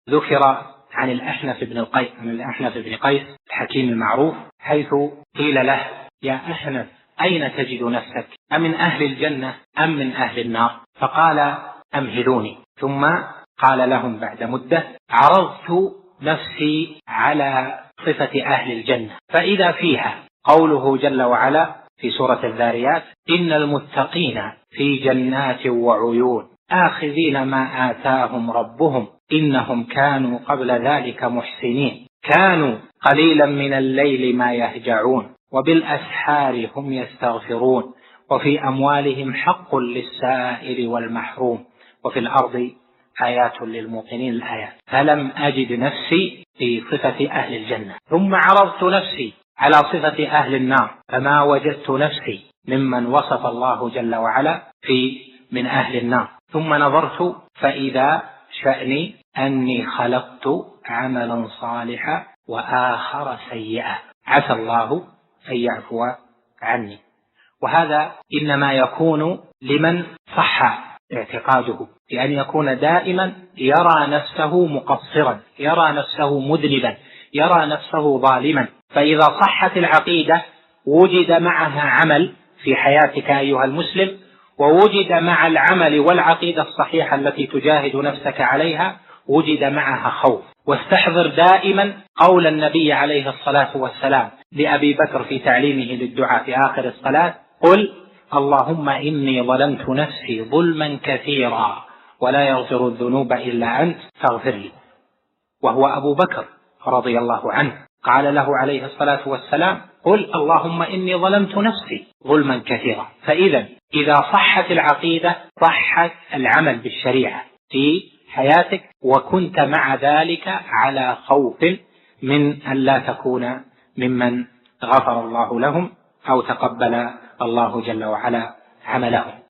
ذكر عن الأحنف بن قيس الحكيم المعروف، حيث قيل له: يا أحنف، أين تجد نفسك؟ أمن أهل الجنة أم من أهل النار؟ فقال: أمهلوني. ثم قال لهم بعد مدة: عرضت نفسي على صفة أهل الجنة، فإذا فيها قوله جل وعلا في سورة الذاريات: إن المتقين في جنات وعيون آخذين ما آتاهم ربهم إنهم كانوا قبل ذلك محسنين كانوا قليلا من الليل ما يهجعون وبالأسحار هم يستغفرون وفي أموالهم حق للسائل والمحروم وفي الأرض آيات للموقنين. الآيات. فلم أجد نفسي في صفة أهل الجنة، ثم عرضت نفسي على صفة أهل النار فما وجدت نفسي ممن وصف الله جل وعلا من أهل النار. ثم نظرت فإذا شأني أني خلقت عملا صالحا وآخر سيئا عسى الله أن يعفو عني. وهذا إنما يكون لمن صح اعتقاده، بأن يكون دائما يرى نفسه مقصرا، يرى نفسه مذنبا، يرى نفسه ظالما. فإذا صحت العقيدة وجد معها عمل في حياتك أيها المسلم، ووجد مع العمل والعقيدة الصحيحة التي تجاهد نفسك عليها وجد معها خوف. واستحضر دائما قول النبي عليه الصلاة والسلام لأبي بكر في تعليمه للدعاء في آخر الصلاة: قل اللهم إني ظلمت نفسي ظلما كثيرا ولا يغفر الذنوب إلا أنت فاغفر لي. وهو أبو بكر رضي الله عنه قال له عليه الصلاة والسلام: قل اللهم إني ظلمت نفسي ظلما كثيرا. إذا صحت العقيدة صحت العمل بالشريعة في حياتك، وكنت مع ذلك على خوف من أن لا تكون ممن غفر الله لهم أو تقبل الله جل وعلا عملهم.